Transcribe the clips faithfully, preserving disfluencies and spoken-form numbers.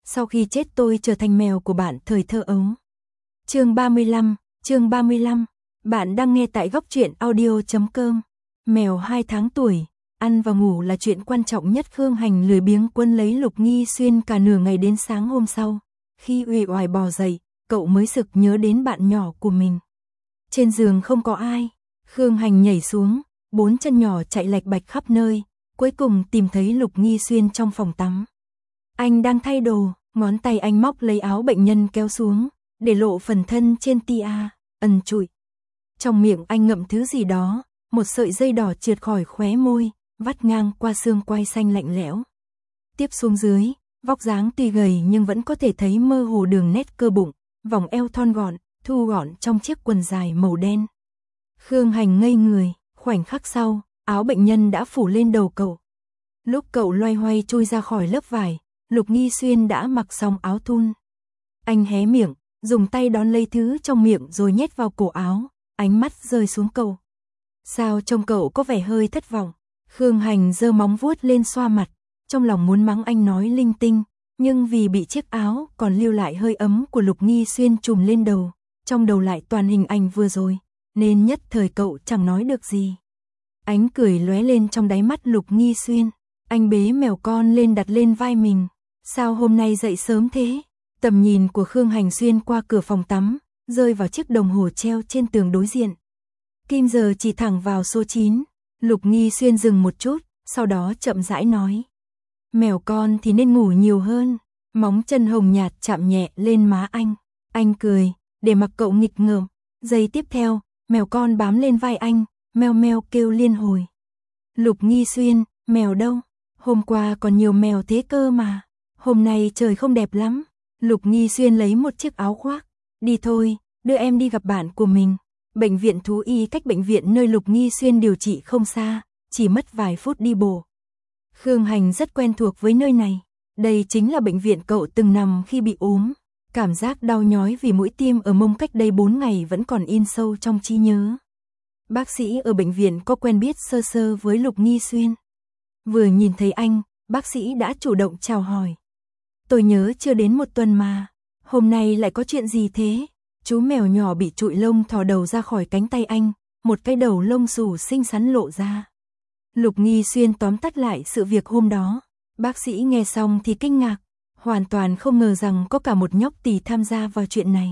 sau khi chết tôi trở thành mèo của bạn thời thơ ấu. Chương ba mươi lăm, chương ba mươi lăm, bạn đang nghe tại góc truyện audio chấm com. Mèo hai tháng tuổi, ăn và ngủ là chuyện quan trọng nhất. Khương Hành lười biếng quấn lấy Lục Nghi Xuyên cả nửa ngày đến sáng hôm sau. Khi uể oải bò dậy, cậu mới sực nhớ đến bạn nhỏ của mình. Trên giường không có ai, Khương Hành nhảy xuống, bốn chân nhỏ chạy lạch bạch khắp nơi, cuối cùng tìm thấy Lục Nghi Xuyên trong phòng tắm. Anh đang thay đồ, ngón tay anh móc lấy áo bệnh nhân kéo xuống, để lộ phần thân trên tia, ẩn trụi. Trong miệng anh ngậm thứ gì đó, một sợi dây đỏ trượt khỏi khóe môi, vắt ngang qua xương quai xanh lạnh lẽo. Tiếp xuống dưới, vóc dáng tuy gầy nhưng vẫn có thể thấy mơ hồ đường nét cơ bụng, vòng eo thon gọn, thu gọn trong chiếc quần dài màu đen. Khương Hành ngây người, khoảnh khắc sau, áo bệnh nhân đã phủ lên đầu cậu. Lúc cậu loay hoay chui ra khỏi lớp vải, Lục Nghi Xuyên đã mặc xong áo thun. Anh hé miệng, dùng tay đón lấy thứ trong miệng rồi nhét vào cổ áo, ánh mắt rơi xuống cậu. Sao trông cậu có vẻ hơi thất vọng? Khương Hành giơ móng vuốt lên xoa mặt, trong lòng muốn mắng anh nói linh tinh, nhưng vì bị chiếc áo còn lưu lại hơi ấm của Lục Nghi Xuyên trùm lên đầu, trong đầu lại toàn hình ảnh vừa rồi, nên nhất thời cậu chẳng nói được gì. Ánh cười lóe lên trong đáy mắt Lục Nghi Xuyên, anh bế mèo con lên đặt lên vai mình. Sao hôm nay dậy sớm thế? Tầm nhìn của Khương Hành xuyên qua cửa phòng tắm, rơi vào chiếc đồng hồ treo trên tường đối diện. Kim giờ chỉ thẳng vào số chín. Lục Nghi Xuyên dừng một chút, sau đó chậm rãi nói. Mèo con thì nên ngủ nhiều hơn. Móng chân hồng nhạt chạm nhẹ lên má anh. Anh cười, để mặc cậu nghịch ngợm. Giây tiếp theo, mèo con bám lên vai anh, meo meo kêu liên hồi. Lục Nghi Xuyên, mèo đâu? Hôm qua còn nhiều mèo thế cơ mà. Hôm nay trời không đẹp lắm. Lục Nghi Xuyên lấy một chiếc áo khoác. Đi thôi, đưa em đi gặp bạn của mình. Bệnh viện thú y cách bệnh viện nơi Lục Nghi Xuyên điều trị không xa, chỉ mất vài phút đi bộ. Khương Hành rất quen thuộc với nơi này. Đây chính là bệnh viện cậu từng nằm khi bị ốm. Cảm giác đau nhói vì mũi tiêm ở mông cách đây bốn ngày vẫn còn in sâu trong trí nhớ. Bác sĩ ở bệnh viện có quen biết sơ sơ với Lục Nghi Xuyên. Vừa nhìn thấy anh, bác sĩ đã chủ động chào hỏi. Tôi nhớ chưa đến một tuần mà, hôm nay lại có chuyện gì thế? Chú mèo nhỏ bị trụi lông thò đầu ra khỏi cánh tay anh, một cái đầu lông xù xinh xắn lộ ra. Lục Nghi Xuyên tóm tắt lại sự việc hôm đó. Bác sĩ nghe xong thì kinh ngạc, hoàn toàn không ngờ rằng có cả một nhóc tỳ tham gia vào chuyện này.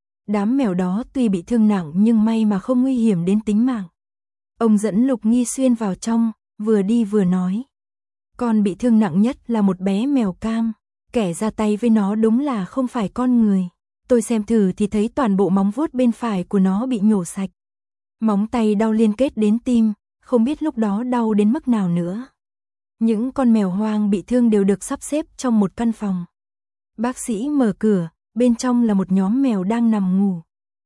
Đám mèo đó tuy bị thương nặng nhưng may mà không nguy hiểm đến tính mạng. Ông dẫn Lục Nghi Xuyên vào trong, vừa đi vừa nói. Con bị thương nặng nhất là một bé mèo cam. Kẻ ra tay với nó đúng là không phải con người. Tôi xem thử thì thấy toàn bộ móng vuốt bên phải của nó bị nhổ sạch. Móng tay đau liên kết đến tim, không biết lúc đó đau đến mức nào nữa. Những con mèo hoang bị thương đều được sắp xếp trong một căn phòng. Bác sĩ mở cửa, bên trong là một nhóm mèo đang nằm ngủ.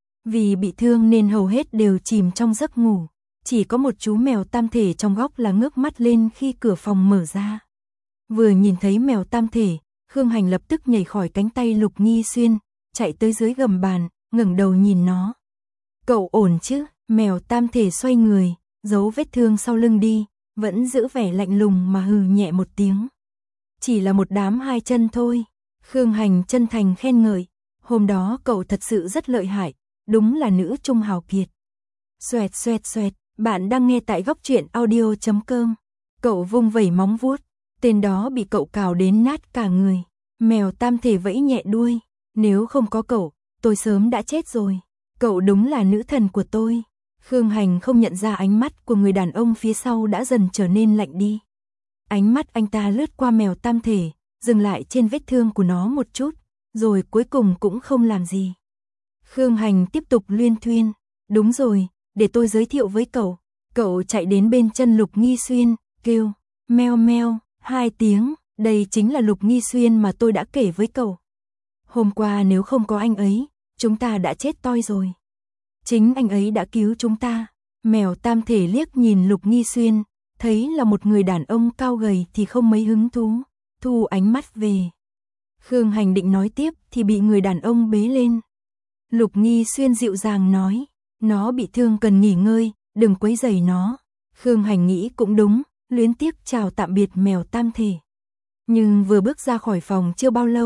Vì bị thương nên hầu hết đều chìm trong giấc ngủ. Chỉ có một chú mèo tam thể trong góc là ngước mắt lên khi cửa phòng mở ra. Vừa nhìn thấy mèo tam thể, Khương Hành lập tức nhảy khỏi cánh tay Lục Nghi Xuyên, chạy tới dưới gầm bàn, ngẩng đầu nhìn nó. Cậu ổn chứ? Mèo tam thể xoay người, giấu vết thương sau lưng đi, vẫn giữ vẻ lạnh lùng mà hừ nhẹ một tiếng. Chỉ là một đám hai chân thôi. Khương Hành chân thành khen ngợi. Hôm đó cậu thật sự rất lợi hại, đúng là nữ trung hào kiệt. Xoẹt xoẹt xoẹt, bạn đang nghe tại góc truyện audio chấm com. Cậu vung vẩy móng vuốt, tên đó bị cậu cào đến nát cả người. Mèo tam thể vẫy nhẹ đuôi. Nếu không có cậu, tôi sớm đã chết rồi. Cậu đúng là nữ thần của tôi. Khương Hành không nhận ra ánh mắt của người đàn ông phía sau đã dần trở nên lạnh đi. Ánh mắt anh ta lướt qua mèo tam thể, dừng lại trên vết thương của nó một chút, rồi cuối cùng cũng không làm gì. Khương Hành tiếp tục luyên thuyên. Đúng rồi, để tôi giới thiệu với cậu. Cậu chạy đến bên chân Lục Nghi Xuyên, kêu, meo meo, hai tiếng. Đây chính là Lục Nghi Xuyên mà tôi đã kể với cậu. Hôm qua nếu không có anh ấy, chúng ta đã chết toi rồi. Chính anh ấy đã cứu chúng ta. Mèo tam thể liếc nhìn Lục Nghi Xuyên, thấy là một người đàn ông cao gầy thì không mấy hứng thú, thu ánh mắt về. Khương Hành định nói tiếp thì bị người đàn ông bế lên. Lục Nghi Xuyên dịu dàng nói, nó bị thương cần nghỉ ngơi, đừng quấy rầy nó. Khương Hành nghĩ cũng đúng, luyến tiếc chào tạm biệt mèo tam thể. Nhưng vừa bước ra khỏi phòng chưa bao lâu,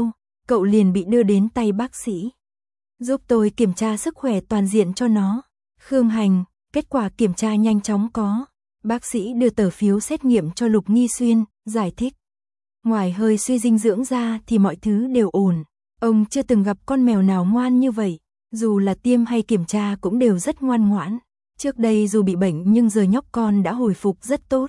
cậu liền bị đưa đến tay bác sĩ. Giúp tôi kiểm tra sức khỏe toàn diện cho nó. Khương Hành, kết quả kiểm tra nhanh chóng có. Bác sĩ đưa tờ phiếu xét nghiệm cho Lục Nghi Xuyên, giải thích. Ngoài hơi suy dinh dưỡng ra thì mọi thứ đều ổn. Ông chưa từng gặp con mèo nào ngoan như vậy. Dù là tiêm hay kiểm tra cũng đều rất ngoan ngoãn. Trước đây dù bị bệnh nhưng giờ nhóc con đã hồi phục rất tốt.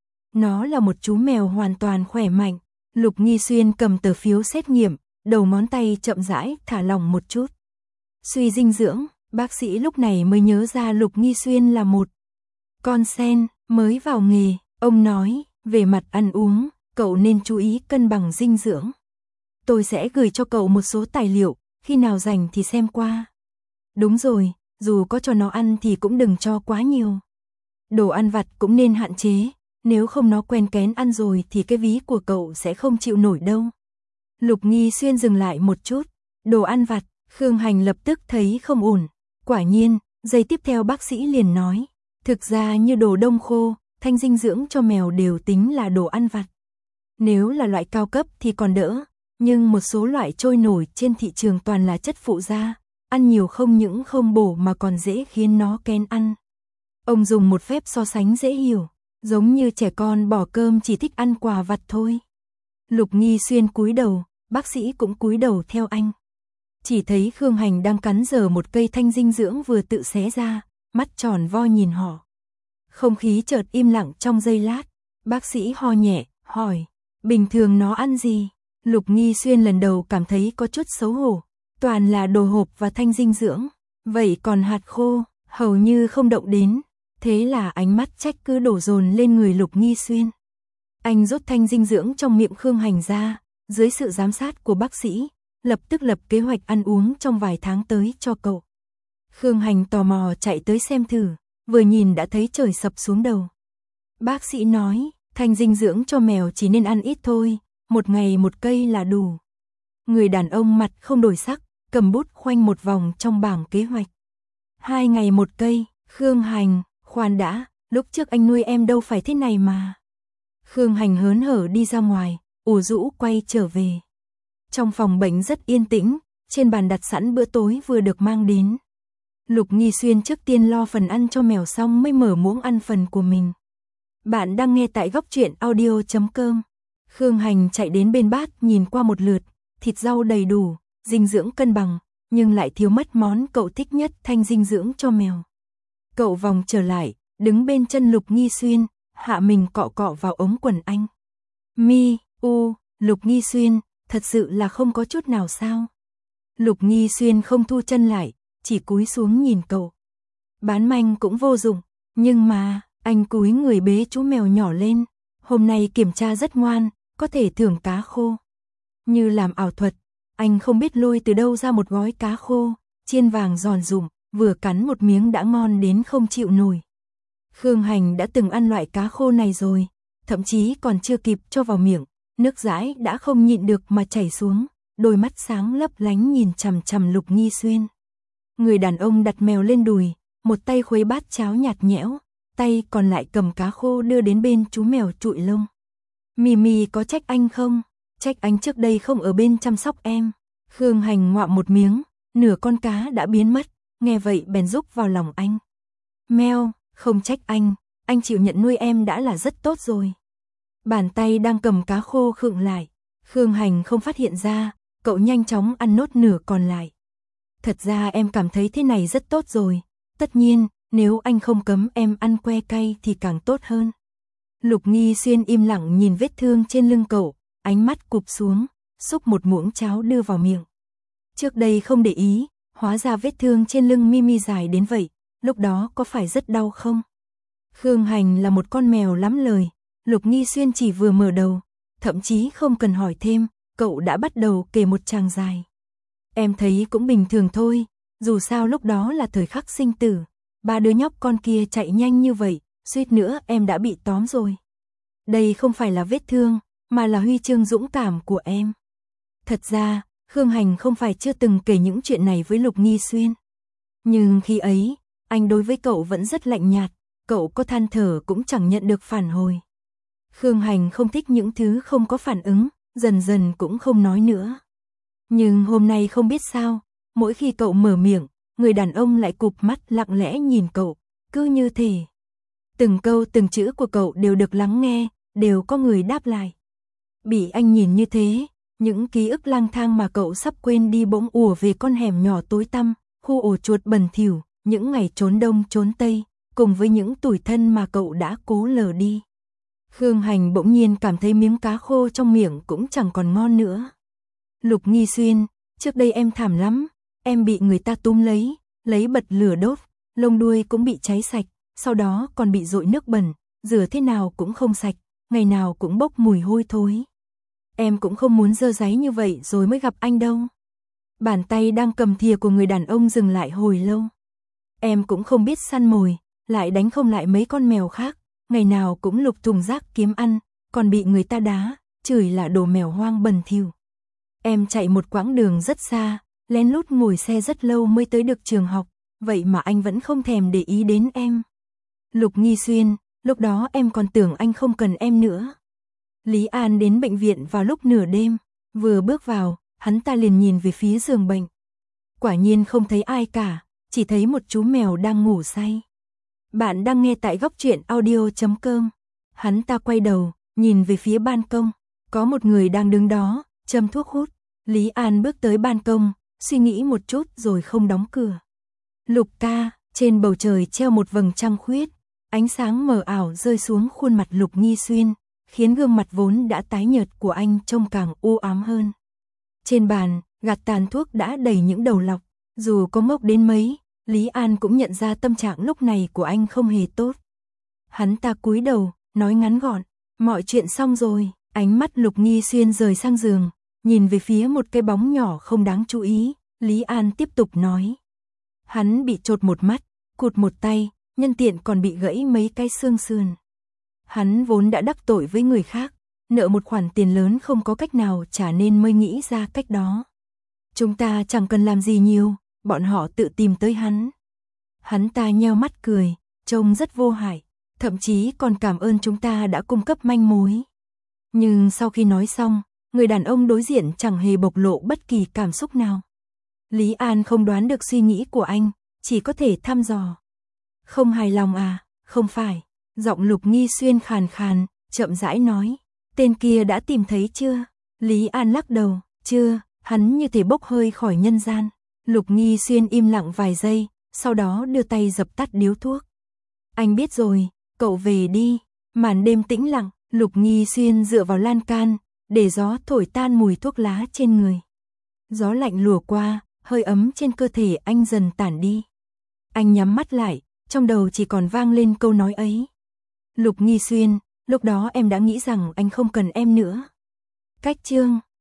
Nó là một chú mèo hoàn toàn khỏe mạnh. Lục Nghi Xuyên cầm tờ phiếu xét nghiệm, đầu ngón tay chậm rãi thả lỏng một chút. Suy dinh dưỡng, bác sĩ lúc này mới nhớ ra Lục Nghi Xuyên là một con sen mới vào nghề. Ông nói, về mặt ăn uống, cậu nên chú ý cân bằng dinh dưỡng. Tôi sẽ gửi cho cậu một số tài liệu, khi nào rảnh thì xem qua. Đúng rồi, dù có cho nó ăn thì cũng đừng cho quá nhiều. Đồ ăn vặt cũng nên hạn chế, nếu không nó quen kén ăn rồi thì cái ví của cậu sẽ không chịu nổi đâu. Lục Nghi Xuyên dừng lại một chút, đồ ăn vặt, Khương Hành lập tức thấy không ổn. Quả nhiên, giây tiếp theo bác sĩ liền nói, thực ra như đồ đông khô, thanh dinh dưỡng cho mèo đều tính là đồ ăn vặt. Nếu là loại cao cấp thì còn đỡ, nhưng một số loại trôi nổi trên thị trường toàn là chất phụ gia, ăn nhiều không những không bổ mà còn dễ khiến nó kén ăn. Ông dùng một phép so sánh dễ hiểu, giống như trẻ con bỏ cơm chỉ thích ăn quà vặt thôi. Lục Nghi Xuyên cúi đầu, bác sĩ cũng cúi đầu theo anh. Chỉ thấy Khương Hành đang cắn dở một cây thanh dinh dưỡng vừa tự xé ra, mắt tròn vo nhìn họ. Không khí chợt im lặng trong giây lát, bác sĩ ho nhẹ, hỏi, bình thường nó ăn gì? Lục Nghi Xuyên lần đầu cảm thấy có chút xấu hổ, toàn là đồ hộp và thanh dinh dưỡng, vậy còn hạt khô, hầu như không động đến. Thế là ánh mắt trách cứ đổ dồn lên người Lục Nghi Xuyên. Anh rút thanh dinh dưỡng trong miệng Khương Hành ra, dưới sự giám sát của bác sĩ, lập tức lập kế hoạch ăn uống trong vài tháng tới cho cậu. Khương Hành tò mò chạy tới xem thử, vừa nhìn đã thấy trời sập xuống đầu. Bác sĩ nói, thanh dinh dưỡng cho mèo chỉ nên ăn ít thôi, một ngày một cây là đủ. Người đàn ông mặt không đổi sắc, cầm bút khoanh một vòng trong bảng kế hoạch. Hai ngày một cây, Khương Hành, khoan đã, lúc trước anh nuôi em đâu phải thế này mà. Khương Hành hớn hở đi ra ngoài, ủ rũ quay trở về. Trong phòng bệnh rất yên tĩnh, trên bàn đặt sẵn bữa tối vừa được mang đến. Lục Nghi Xuyên trước tiên lo phần ăn cho mèo xong mới mở muỗng ăn phần của mình. Bạn đang nghe tại góc truyện audio chấm com. Khương Hành chạy đến bên bát nhìn qua một lượt, thịt rau đầy đủ, dinh dưỡng cân bằng, nhưng lại thiếu mất món cậu thích nhất, thanh dinh dưỡng cho mèo. Cậu vòng trở lại, đứng bên chân Lục Nghi Xuyên, hạ mình cọ cọ vào ống quần anh. Mi, u, Lục Nghi Xuyên, thật sự là không có chút nào sao? Lục Nghi Xuyên không thu chân lại, chỉ cúi xuống nhìn cậu. Bán manh cũng vô dụng, nhưng mà, anh cúi người bế chú mèo nhỏ lên. Hôm nay kiểm tra rất ngoan, có thể thưởng cá khô. Như làm ảo thuật, anh không biết lôi từ đâu ra một gói cá khô, chiên vàng giòn rụm, vừa cắn một miếng đã ngon đến không chịu nổi. Khương Hành đã từng ăn loại cá khô này rồi, thậm chí còn chưa kịp cho vào miệng, nước dãi đã không nhịn được mà chảy xuống, đôi mắt sáng lấp lánh nhìn chằm chằm Lục Nghi Xuyên. Người đàn ông đặt mèo lên đùi, một tay khuấy bát cháo nhạt nhẽo, tay còn lại cầm cá khô đưa đến bên chú mèo trụi lông. Mimi có trách anh không? Trách anh trước đây không ở bên chăm sóc em. Khương Hành ngoạm một miếng, nửa con cá đã biến mất, nghe vậy bèn rúc vào lòng anh. Mèo, không trách anh, anh chịu nhận nuôi em đã là rất tốt rồi. Bàn tay đang cầm cá khô khựng lại, Khương Hành không phát hiện ra, cậu nhanh chóng ăn nốt nửa còn lại. Thật ra em cảm thấy thế này rất tốt rồi, tất nhiên, nếu anh không cấm em ăn que cay thì càng tốt hơn. Lục Nghi Xuyên im lặng nhìn vết thương trên lưng cậu, ánh mắt cụp xuống, xúc một muỗng cháo đưa vào miệng. Trước đây không để ý, hóa ra vết thương trên lưng Mimi dài đến vậy, lúc đó có phải rất đau không? Khương Hành là một con mèo lắm lời, Lục Nghi Xuyên chỉ vừa mở đầu, thậm chí không cần hỏi thêm, cậu đã bắt đầu kể một tràng dài. Em thấy cũng bình thường thôi, dù sao lúc đó là thời khắc sinh tử, ba đứa nhóc con kia chạy nhanh như vậy, suýt nữa em đã bị tóm rồi. Đây không phải là vết thương, mà là huy chương dũng cảm của em. Thật ra, Khương Hành không phải chưa từng kể những chuyện này với Lục Nghi Xuyên. Nhưng khi ấy, anh đối với cậu vẫn rất lạnh nhạt, cậu có than thở cũng chẳng nhận được phản hồi. Khương Hành không thích những thứ không có phản ứng, dần dần cũng không nói nữa. Nhưng hôm nay không biết sao, mỗi khi cậu mở miệng, người đàn ông lại cụp mắt lặng lẽ nhìn cậu, cứ như thể từng câu từng chữ của cậu đều được lắng nghe, đều có người đáp lại. Bị anh nhìn như thế, những ký ức lang thang mà cậu sắp quên đi bỗng ùa về con hẻm nhỏ tối tăm, khu ổ chuột bẩn thỉu, những ngày trốn đông trốn tây, cùng với những tủi thân mà cậu đã cố lờ đi. Khương Hành bỗng nhiên cảm thấy miếng cá khô trong miệng cũng chẳng còn ngon nữa. Lục Nghi Xuyên, trước đây em thảm lắm, em bị người ta túm lấy, lấy bật lửa đốt, lông đuôi cũng bị cháy sạch, sau đó còn bị dội nước bẩn, rửa thế nào cũng không sạch, ngày nào cũng bốc mùi hôi thối. Em cũng không muốn dơ dáy như vậy rồi mới gặp anh đâu. Bàn tay đang cầm thìa của người đàn ông dừng lại hồi lâu. Em cũng không biết săn mồi, lại đánh không lại mấy con mèo khác, ngày nào cũng lục thùng rác kiếm ăn, còn bị người ta đá, chửi là đồ mèo hoang bẩn thỉu. Em chạy một quãng đường rất xa, lén lút ngồi xe rất lâu mới tới được trường học, vậy mà anh vẫn không thèm để ý đến em. Lục Nghi Xuyên, lúc đó em còn tưởng anh không cần em nữa. Lý An đến bệnh viện vào lúc nửa đêm, vừa bước vào, hắn ta liền nhìn về phía giường bệnh. Quả nhiên không thấy ai cả, chỉ thấy một chú mèo đang ngủ say. Bạn đang nghe tại góc truyện audio chấm com. Hắn ta quay đầu, nhìn về phía ban công, có một người đang đứng đó, châm thuốc hút. Lý An bước tới ban công, suy nghĩ một chút rồi không đóng cửa. Lục ca, trên bầu trời treo một vầng trăng khuyết, ánh sáng mờ ảo rơi xuống khuôn mặt Lục Nghi Xuyên, khiến gương mặt vốn đã tái nhợt của anh trông càng u ám hơn. Trên bàn, gạt tàn thuốc đã đầy những đầu lọc, dù có ngốc đến mấy, Lý An cũng nhận ra tâm trạng lúc này của anh không hề tốt. Hắn ta cúi đầu, nói ngắn gọn, mọi chuyện xong rồi, ánh mắt Lục Nghi Xuyên rời sang giường, nhìn về phía một cái bóng nhỏ không đáng chú ý, Lý An tiếp tục nói. Hắn bị chột một mắt, cụt một tay, nhân tiện còn bị gãy mấy cái xương sườn. Hắn vốn đã đắc tội với người khác, nợ một khoản tiền lớn không có cách nào trả nên mới nghĩ ra cách đó. Chúng ta chẳng cần làm gì nhiều, bọn họ tự tìm tới hắn. Hắn ta nheo mắt cười, trông rất vô hại, thậm chí còn cảm ơn chúng ta đã cung cấp manh mối. Nhưng sau khi nói xong, người đàn ông đối diện chẳng hề bộc lộ bất kỳ cảm xúc nào. Lý An không đoán được suy nghĩ của anh, chỉ có thể thăm dò. Không hài lòng à, không phải. Giọng Lục Nghi Xuyên khàn khàn, chậm rãi nói. Tên kia đã tìm thấy chưa? Lý An lắc đầu, chưa, hắn như thể bốc hơi khỏi nhân gian. Lục Nghi Xuyên im lặng vài giây, sau đó đưa tay dập tắt điếu thuốc. Anh biết rồi, cậu về đi. Màn đêm tĩnh lặng, Lục Nghi Xuyên dựa vào lan can, để gió thổi tan mùi thuốc lá trên người. Gió lạnh lùa qua, hơi ấm trên cơ thể anh dần tản đi. Anh nhắm mắt lại, trong đầu chỉ còn vang lên câu nói ấy. Lục Nghi Xuyên, lúc đó em đã nghĩ rằng anh không cần em nữa. Cách chương